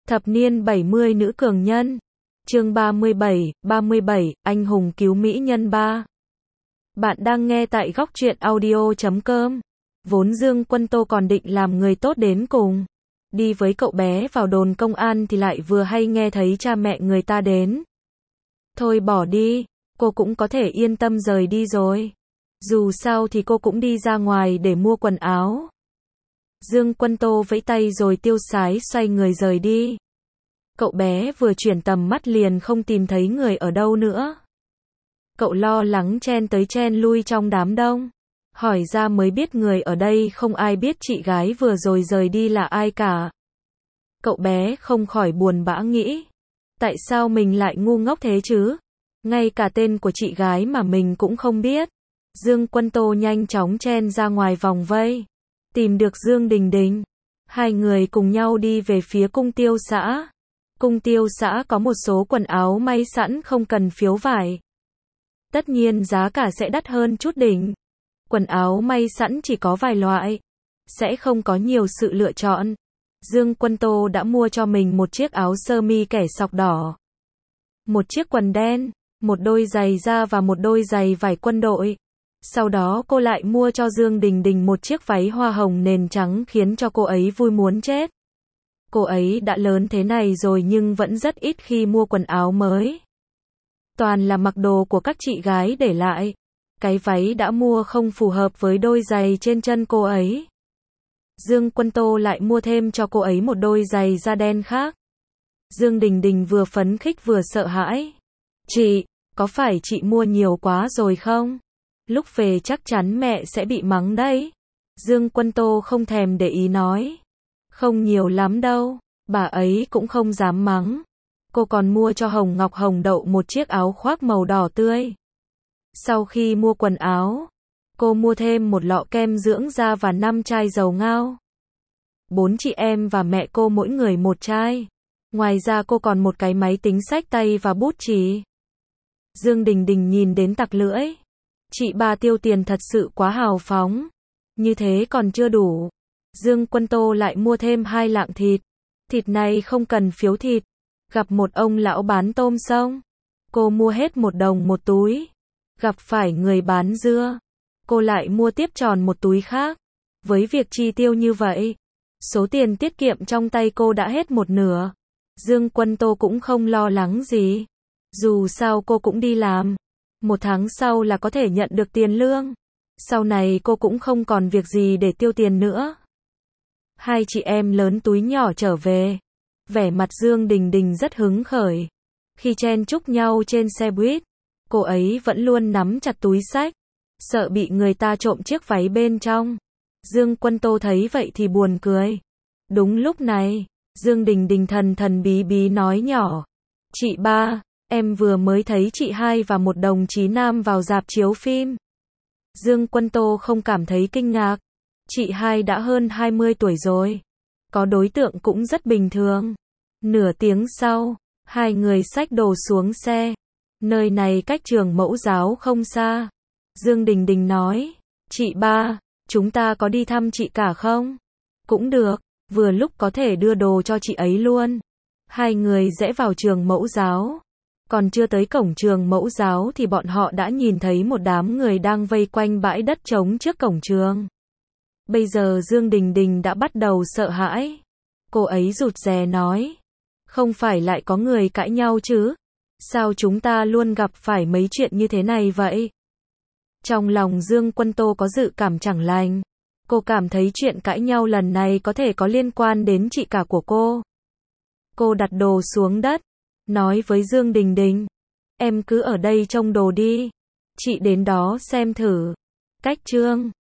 Thập niên 70 nữ cường nhân. Chương 37, anh hùng cứu mỹ nhân 3. Bạn đang nghe tại góc truyện audio.com. Vốn Dương Quân Tô còn định làm người tốt đến cùng. Đi với cậu bé vào đồn công an thì lại vừa hay nghe thấy cha mẹ người ta đến. Thôi bỏ đi, cô cũng có thể yên tâm rời đi rồi. Dù sao thì cô cũng đi ra ngoài để mua quần áo. Dương Quân Tô vẫy tay rồi tiêu sái xoay người rời đi. Cậu bé vừa chuyển tầm mắt liền không tìm thấy người ở đâu nữa. Cậu lo lắng chen tới chen lui trong đám đông. Hỏi ra mới biết người ở đây không ai biết chị gái vừa rồi rời đi là ai cả. Cậu bé không khỏi buồn bã nghĩ. Tại sao mình lại ngu ngốc thế chứ? Ngay cả tên của chị gái mà mình cũng không biết. Dương Quân Tô nhanh chóng chen ra ngoài vòng vây. Tìm được Dương Đình Đình. Hai người cùng nhau đi về phía cung tiêu xã. Cung tiêu xã có một số quần áo may sẵn không cần phiếu vải. Tất nhiên giá cả sẽ đắt hơn chút đỉnh. Quần áo may sẵn chỉ có vài loại. Sẽ không có nhiều sự lựa chọn. Dương Quân Tô đã mua cho mình một chiếc áo sơ mi kẻ sọc đỏ. Một chiếc quần đen. Một đôi giày da và một đôi giày vải quân đội. Sau đó cô lại mua cho Dương Đình Đình một chiếc váy hoa hồng nền trắng khiến cho cô ấy vui muốn chết. Cô ấy đã lớn thế này rồi nhưng vẫn rất ít khi mua quần áo mới. Toàn là mặc đồ của các chị gái để lại. Cái váy đã mua không phù hợp với đôi giày trên chân cô ấy. Dương Quân Tô lại mua thêm cho cô ấy một đôi giày da đen khác. Dương Đình Đình vừa phấn khích vừa sợ hãi. Chị, có phải chị mua nhiều quá rồi không? Lúc về chắc chắn mẹ sẽ bị mắng đấy. Dương Quân Tô không thèm để ý nói. Không nhiều lắm đâu, bà ấy cũng không dám mắng. Cô còn mua cho Hồng Ngọc Hồng Đậu một chiếc áo khoác màu đỏ tươi. Sau khi mua quần áo, cô mua thêm một lọ kem dưỡng da và 5 chai dầu ngao. 4 chị em và mẹ cô mỗi người một chai. Ngoài ra cô còn một cái máy tính xách tay và bút chì. Dương Đình Đình nhìn đến tặc lưỡi. Chị ba tiêu tiền thật sự quá hào phóng. Như thế còn chưa đủ. Dương Quân Tô lại mua thêm 2 lạng thịt. Thịt này không cần phiếu thịt. Gặp một ông lão bán tôm sông. Cô mua hết 1 đồng một túi. Gặp phải người bán dưa. Cô lại mua tiếp tròn một túi khác. Với việc chi tiêu như vậy, số tiền tiết kiệm trong tay cô đã hết một nửa. Dương Quân Tô cũng không lo lắng gì. Dù sao cô cũng đi làm. 1 tháng sau là có thể nhận được tiền lương. Sau này cô cũng không còn việc gì để tiêu tiền nữa. Hai chị em lớn túi nhỏ trở về. Vẻ mặt Dương Đình Đình rất hứng khởi. Khi chen chúc nhau trên xe buýt, cô ấy vẫn luôn nắm chặt túi xách, sợ bị người ta trộm chiếc váy bên trong. Dương Quân Tô thấy vậy thì buồn cười. Đúng lúc này, Dương Đình Đình thần bí bí nói nhỏ. Chị ba, em vừa mới thấy chị hai và một đồng chí nam vào rạp chiếu phim. Dương Quân Tô không cảm thấy kinh ngạc. Chị hai đã hơn 20 tuổi rồi. Có đối tượng cũng rất bình thường. Nửa tiếng sau, hai người xách đồ xuống xe. Nơi này cách trường mẫu giáo không xa. Dương Đình Đình nói. Chị ba, chúng ta có đi thăm chị cả không? Cũng được, vừa lúc có thể đưa đồ cho chị ấy luôn. Hai người rẽ vào trường mẫu giáo. Còn chưa tới cổng trường mẫu giáo thì bọn họ đã nhìn thấy một đám người đang vây quanh bãi đất trống trước cổng trường. Bây giờ Dương Đình Đình đã bắt đầu sợ hãi. Cô ấy rụt rè nói. Không phải lại có người cãi nhau chứ? Sao chúng ta luôn gặp phải mấy chuyện như thế này vậy? Trong lòng Dương Quân Tô có dự cảm chẳng lành. Cô cảm thấy chuyện cãi nhau lần này có thể có liên quan đến chị cả của cô. Cô đặt đồ xuống đất. Nói với Dương Đình Đình. Em cứ ở đây trông đồ đi. Chị đến đó xem thử. Cách trương.